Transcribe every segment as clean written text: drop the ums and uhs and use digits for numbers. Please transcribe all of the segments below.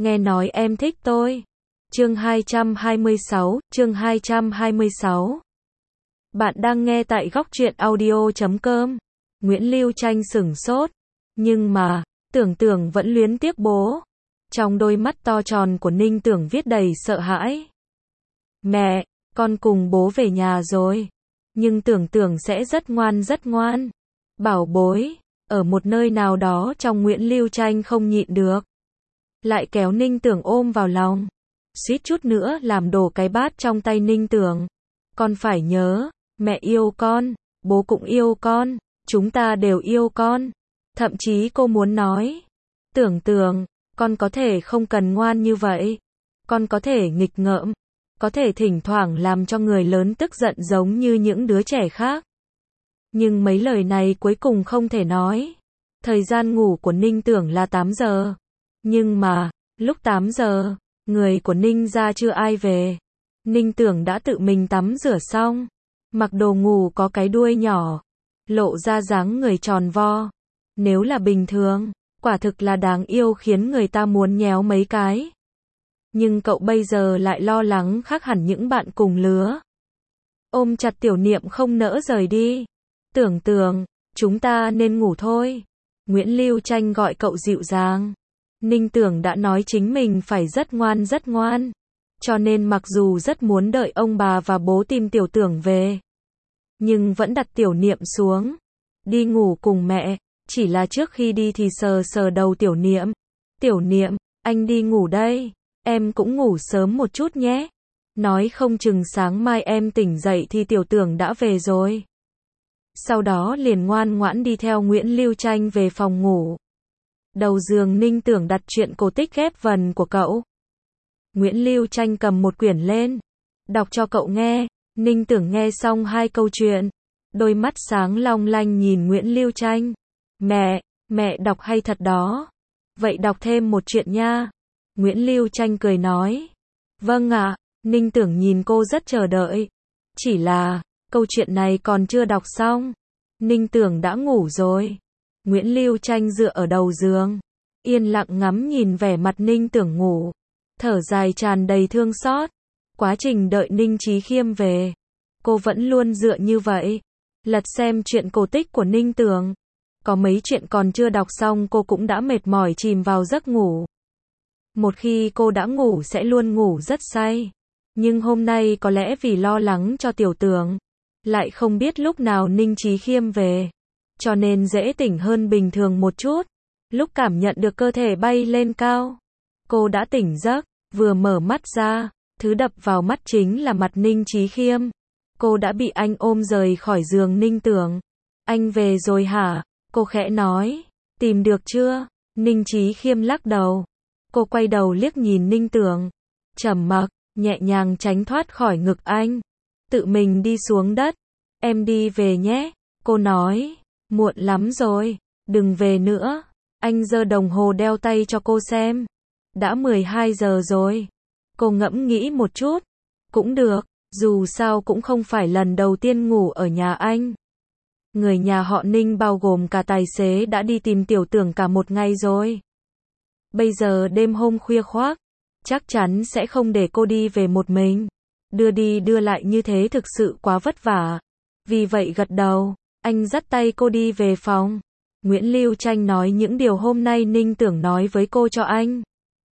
nghe nói em thích tôi. Chương 226. Bạn đang nghe tại góc truyện audio.com. Nguyễn Lưu Tranh sửng sốt, nhưng mà, Tưởng vẫn luyến tiếc bố. Trong đôi mắt to tròn của Ninh Tưởng viết đầy sợ hãi. Mẹ, con cùng bố về nhà rồi. Nhưng Tưởng sẽ rất ngoan. Bảo bối, ở một nơi nào đó trong Nguyễn Lưu Tranh không nhịn được. Lại kéo Ninh Tưởng ôm vào lòng. Suýt chút nữa làm đổ cái bát trong tay Ninh Tưởng. Con phải nhớ, mẹ yêu con, bố cũng yêu con, chúng ta đều yêu con. Thậm chí cô muốn nói, Tưởng, con có thể không cần ngoan như vậy. Con có thể nghịch ngợm, có thể thỉnh thoảng làm cho người lớn tức giận giống như những đứa trẻ khác. Nhưng mấy lời này cuối cùng không thể nói. Thời gian ngủ của Ninh Tưởng là 8 giờ. Nhưng mà, lúc 8 giờ, người của Ninh gia chưa ai về. Ninh Tưởng đã tự mình tắm rửa xong, mặc đồ ngủ có cái đuôi nhỏ, lộ ra dáng người tròn vo. Nếu là bình thường, quả thực là đáng yêu khiến người ta muốn nhéo mấy cái. Nhưng cậu bây giờ lại lo lắng khác hẳn những bạn cùng lứa. Ôm chặt Tiểu Niệm không nỡ rời đi. Tưởng, chúng ta nên ngủ thôi. Nguyễn Lưu Tranh gọi cậu dịu dàng. Ninh Tưởng đã nói chính mình phải rất ngoan. Cho nên mặc dù rất muốn đợi ông bà và bố tìm Tiểu Tưởng về, nhưng vẫn đặt Tiểu Niệm xuống. Đi ngủ cùng mẹ, chỉ là trước khi đi thì sờ đầu Tiểu Niệm. Tiểu Niệm, anh đi ngủ đây, em cũng ngủ sớm một chút nhé. Nói không chừng sáng mai em tỉnh dậy thì Tiểu Tưởng đã về rồi. Sau đó liền ngoan ngoãn đi theo Nguyễn Lưu Tranh về phòng ngủ. Đầu giường Ninh Tưởng đặt truyện cổ tích ghép vần của cậu. Nguyễn Lưu Tranh cầm một quyển lên, đọc cho cậu nghe. Ninh Tưởng nghe xong 2 câu chuyện, đôi mắt sáng long lanh nhìn Nguyễn Lưu Tranh. Mẹ đọc hay thật đó. Vậy đọc thêm một chuyện nha. Nguyễn Lưu Tranh cười nói. Vâng ạ. Ninh Tưởng nhìn cô rất chờ đợi. Chỉ là, câu chuyện này còn chưa đọc xong. Ninh Tưởng đã ngủ rồi. Nguyễn Lưu Tranh dựa ở đầu giường, yên lặng ngắm nhìn vẻ mặt Ninh Tưởng ngủ, thở dài tràn đầy thương xót. Quá trình đợi Ninh Chí Khiêm về, cô vẫn luôn dựa như vậy, lật xem chuyện cổ tích của Ninh Tưởng. Có mấy chuyện còn chưa đọc xong cô cũng đã mệt mỏi chìm vào giấc ngủ. Một khi cô đã ngủ sẽ luôn ngủ rất say. Nhưng hôm nay có lẽ vì lo lắng cho Tiểu Tưởng, lại không biết lúc nào Ninh Chí Khiêm về, cho nên dễ tỉnh hơn bình thường một chút. Lúc cảm nhận được cơ thể bay lên cao, cô đã tỉnh giấc, vừa mở mắt ra, thứ đập vào mắt chính là mặt Ninh Chí Khiêm. Cô đã bị anh ôm rời khỏi giường Ninh Tưởng. Anh về rồi hả? Cô khẽ nói. Tìm được chưa? Ninh Chí Khiêm lắc đầu. Cô quay đầu liếc nhìn Ninh Tưởng, trầm mặc, nhẹ nhàng tránh thoát khỏi ngực anh, tự mình đi xuống đất. Em đi về nhé, cô nói. Muộn lắm rồi, đừng về nữa. Anh giơ đồng hồ đeo tay cho cô xem. Đã 12 giờ rồi. Cô ngẫm nghĩ một chút. Cũng được, dù sao cũng không phải lần đầu tiên ngủ ở nhà anh. Người nhà họ Ninh bao gồm cả tài xế đã đi tìm Tiểu Tưởng cả một ngày rồi. Bây giờ đêm hôm khuya khoác, chắc chắn sẽ không để cô đi về một mình. Đưa đi đưa lại như thế thực sự quá vất vả. Vì vậy gật đầu, anh dắt tay cô đi về phòng. Nguyễn Lưu Tranh nói những điều hôm nay Ninh Tưởng nói với cô cho anh.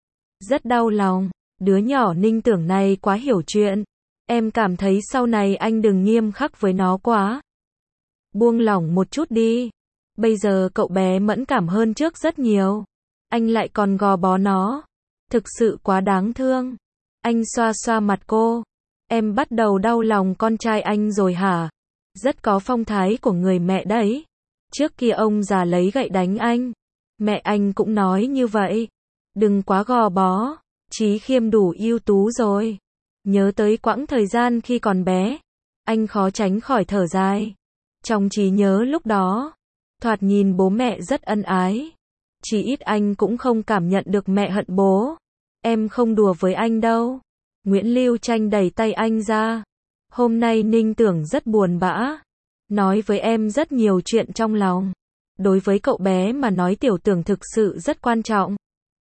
Rất đau lòng, đứa nhỏ Ninh Tưởng này quá hiểu chuyện. Em cảm thấy sau này anh đừng nghiêm khắc với nó quá. Buông lỏng một chút đi. Bây giờ cậu bé mẫn cảm hơn trước rất nhiều. Anh lại còn gò bó nó. Thực sự quá đáng thương. Anh xoa xoa mặt cô. Em bắt đầu đau lòng con trai anh rồi hả? Rất có phong thái của người mẹ đấy. Trước kia ông già lấy gậy đánh anh. Mẹ anh cũng nói như vậy. Đừng quá gò bó. Chí Khiêm đủ ưu tú rồi. Nhớ tới quãng thời gian khi còn bé, anh khó tránh khỏi thở dài. Trong trí nhớ lúc đó, thoạt nhìn bố mẹ rất ân ái. Chỉ ít anh cũng không cảm nhận được mẹ hận bố. Em không đùa với anh đâu. Nguyễn Lưu Tranh đẩy tay anh ra. Hôm nay Ninh Tưởng rất buồn bã. Nói với em rất nhiều chuyện trong lòng. Đối với cậu bé mà nói Tiểu Tưởng thực sự rất quan trọng.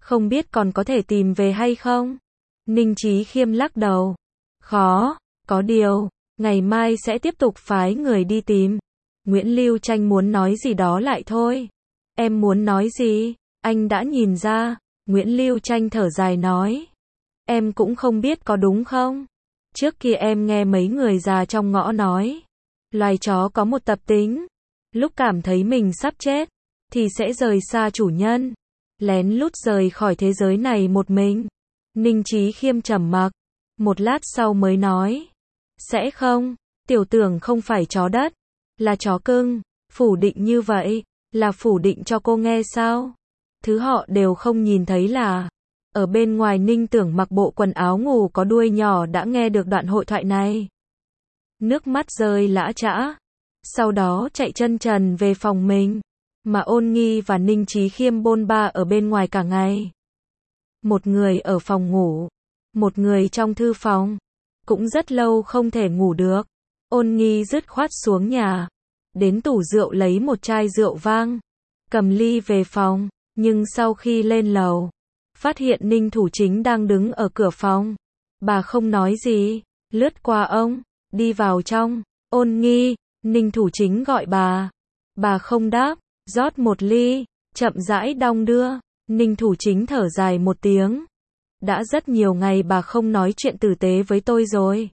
Không biết còn có thể tìm về hay không? Ninh Chí Khiêm lắc đầu. Khó, có điều, ngày mai sẽ tiếp tục phái người đi tìm. Nguyễn Lưu Tranh muốn nói gì đó lại thôi. Em muốn nói gì? Anh đã nhìn ra. Nguyễn Lưu Tranh thở dài nói. Em cũng không biết có đúng không? Trước kia em nghe mấy người già trong ngõ nói. Loài chó có một tập tính. Lúc cảm thấy mình sắp chết, thì sẽ rời xa chủ nhân. Lén lút rời khỏi thế giới này một mình. Ninh Chí Khiêm trầm mặc. Một lát sau mới nói. Sẽ không, Tiểu Tưởng không phải chó đất. Là chó cưng. Phủ định như vậy, là phủ định cho cô nghe sao? Thứ họ đều không nhìn thấy là, ở bên ngoài Ninh Tưởng mặc bộ quần áo ngủ có đuôi nhỏ đã nghe được đoạn hội thoại này. Nước mắt rơi lã chã. Sau đó chạy chân trần về phòng mình. Mà Ôn Nghi và Ninh Chí Khiêm bôn ba ở bên ngoài cả ngày. Một người ở phòng ngủ, một người trong thư phòng. Cũng rất lâu không thể ngủ được. Ôn Nghi dứt khoát xuống nhà. Đến tủ rượu lấy một chai rượu vang. Cầm ly về phòng. Nhưng sau khi lên lầu, phát hiện Ninh Thủ Chính đang đứng ở cửa phòng. Bà không nói gì, lướt qua ông, đi vào trong. Ôn Nghi, Ninh Thủ Chính gọi bà. Bà không đáp, rót một ly, chậm rãi đong đưa. Ninh Thủ Chính thở dài một tiếng. Đã rất nhiều ngày bà không nói chuyện tử tế với tôi rồi.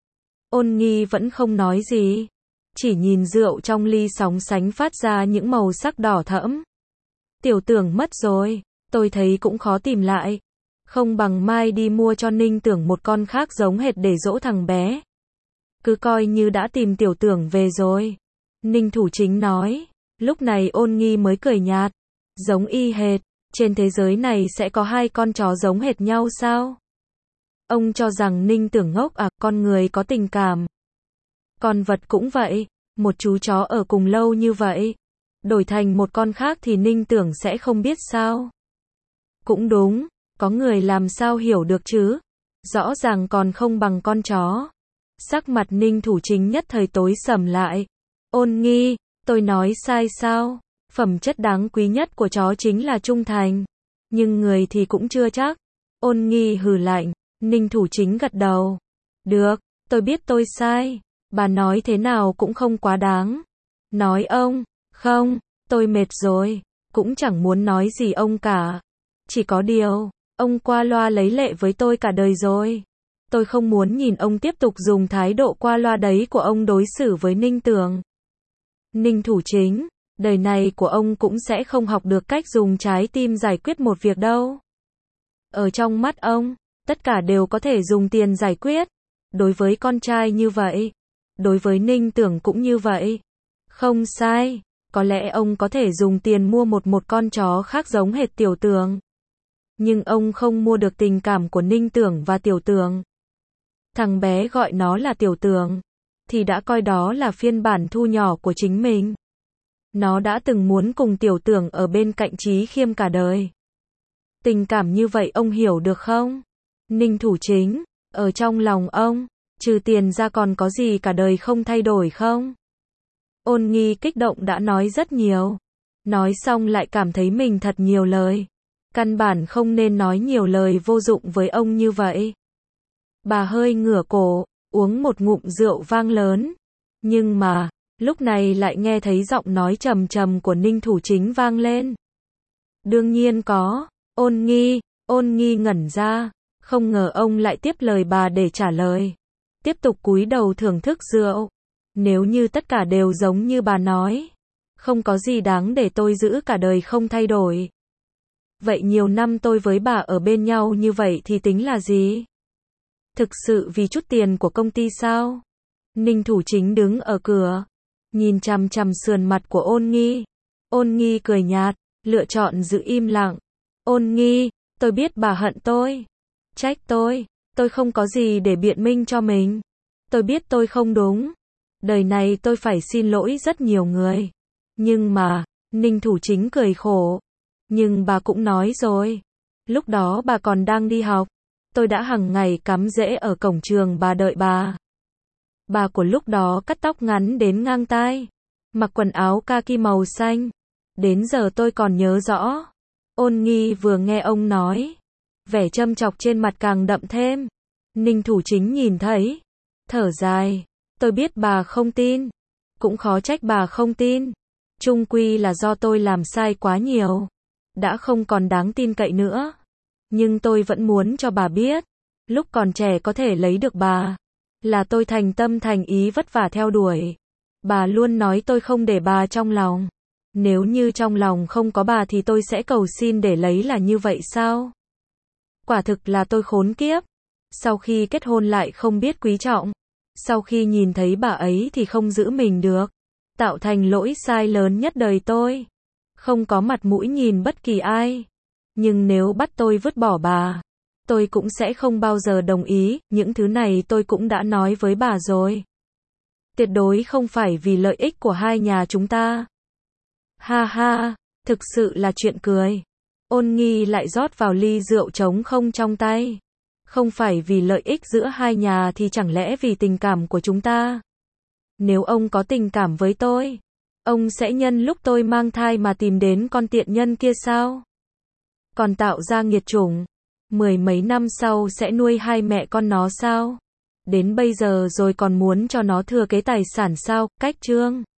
Ôn Nghi vẫn không nói gì, chỉ nhìn rượu trong ly sóng sánh phát ra những màu sắc đỏ thẫm. Tiểu Tưởng mất rồi, tôi thấy cũng khó tìm lại. Không bằng mai đi mua cho Ninh Tưởng một con khác giống hệt để dỗ thằng bé. Cứ coi như đã tìm Tiểu Tưởng về rồi. Ninh Thủ Chính nói. Lúc này Ôn Nghi mới cười nhạt. Giống y hệt, trên thế giới này sẽ có hai con chó giống hệt nhau sao? Ông cho rằng Ninh Tưởng ngốc à? Con người có tình cảm. Con vật cũng vậy, một chú chó ở cùng lâu như vậy, đổi thành một con khác thì Ninh Tưởng sẽ không biết sao? Cũng đúng, có người làm sao hiểu được chứ? Rõ ràng còn không bằng con chó. Sắc mặt Ninh Thủ Chính nhất thời tối sầm lại. Ôn Nghi, tôi nói sai sao? Phẩm chất đáng quý nhất của chó chính là trung thành. Nhưng người thì cũng chưa chắc. Ôn Nghi hừ lạnh. Ninh Thủ Chính gật đầu. Được, tôi biết tôi sai. Bà nói thế nào cũng không quá đáng. Nói ông, không, tôi mệt rồi. Cũng chẳng muốn nói gì ông cả. Chỉ có điều, ông qua loa lấy lệ với tôi cả đời rồi. Tôi không muốn nhìn ông tiếp tục dùng thái độ qua loa đấy của ông đối xử với Ninh Tưởng. Ninh Thủ Chính, đời này của ông cũng sẽ không học được cách dùng trái tim giải quyết một việc đâu. Ở trong mắt ông, tất cả đều có thể dùng tiền giải quyết. Đối với con trai như vậy, đối với Ninh Tưởng cũng như vậy. Không sai, có lẽ ông có thể dùng tiền mua một con chó khác giống hệt Tiểu Tưởng. Nhưng ông không mua được tình cảm của Ninh Tưởng và Tiểu Tưởng. Thằng bé gọi nó là Tiểu Tưởng, thì đã coi đó là phiên bản thu nhỏ của chính mình. Nó đã từng muốn cùng Tiểu Tưởng ở bên cạnh Chí Khiêm cả đời. Tình cảm như vậy ông hiểu được không? Ninh Thủ Chính, ở trong lòng ông, trừ tiền ra còn có gì cả đời không thay đổi không? Ôn Nghi kích động đã nói rất nhiều. Nói xong lại cảm thấy mình thật nhiều lời. Căn bản không nên nói nhiều lời vô dụng với ông như vậy. Bà hơi ngửa cổ, uống một ngụm rượu vang lớn. Nhưng mà, lúc này lại nghe thấy giọng nói trầm trầm của Ninh Thủ Chính vang lên. Đương nhiên có. Ôn Nghi ngẩn ra. Không ngờ ông lại tiếp lời bà để trả lời. Tiếp tục cúi đầu thưởng thức rượu. Nếu như tất cả đều giống như bà nói, không có gì đáng để tôi giữ cả đời không thay đổi. Vậy nhiều năm tôi với bà ở bên nhau như vậy thì tính là gì? Thực sự vì chút tiền của công ty sao? Ninh Thủ Chính đứng ở cửa, nhìn chằm chằm sườn mặt của Ôn Nghi. Ôn Nghi cười nhạt, lựa chọn giữ im lặng. Ôn Nghi, tôi biết bà hận tôi, trách tôi không có gì để biện minh cho mình. Tôi biết tôi không đúng. Đời này tôi phải xin lỗi rất nhiều người. Nhưng mà, Ninh Thủ Chính cười khổ. Nhưng bà cũng nói rồi. Lúc đó bà còn đang đi học. Tôi đã hằng ngày cắm rễ ở cổng trường bà đợi bà. Bà của lúc đó cắt tóc ngắn đến ngang tai. Mặc quần áo kaki màu xanh. Đến giờ tôi còn nhớ rõ. Ôn Nghi vừa nghe ông nói, vẻ châm chọc trên mặt càng đậm thêm. Ninh Thủ Chính nhìn thấy, thở dài, tôi biết bà không tin, cũng khó trách bà không tin. Chung quy là do tôi làm sai quá nhiều, đã không còn đáng tin cậy nữa. Nhưng tôi vẫn muốn cho bà biết, lúc còn trẻ có thể lấy được bà, là tôi thành tâm thành ý vất vả theo đuổi. Bà luôn nói tôi không để bà trong lòng. Nếu như trong lòng không có bà thì tôi sẽ cầu xin để lấy, là như vậy sao? Quả thực là tôi khốn kiếp. Sau khi kết hôn lại không biết quý trọng. Sau khi nhìn thấy bà ấy thì không giữ mình được. Tạo thành lỗi sai lớn nhất đời tôi. Không có mặt mũi nhìn bất kỳ ai. Nhưng nếu bắt tôi vứt bỏ bà, tôi cũng sẽ không bao giờ đồng ý. Những thứ này tôi cũng đã nói với bà rồi. Tuyệt đối không phải vì lợi ích của hai nhà chúng ta. Ha ha, thực sự là chuyện cười. Ôn Nghi lại rót vào ly rượu trống không trong tay. Không phải vì lợi ích giữa hai nhà thì chẳng lẽ vì tình cảm của chúng ta? Nếu ông có tình cảm với tôi, ông sẽ nhân lúc tôi mang thai mà tìm đến con tiện nhân kia sao? Còn tạo ra nghiệt chủng, 10 mấy năm sau sẽ nuôi hai mẹ con nó sao? Đến bây giờ rồi còn muốn cho nó thừa kế tài sản sao? Cách Trương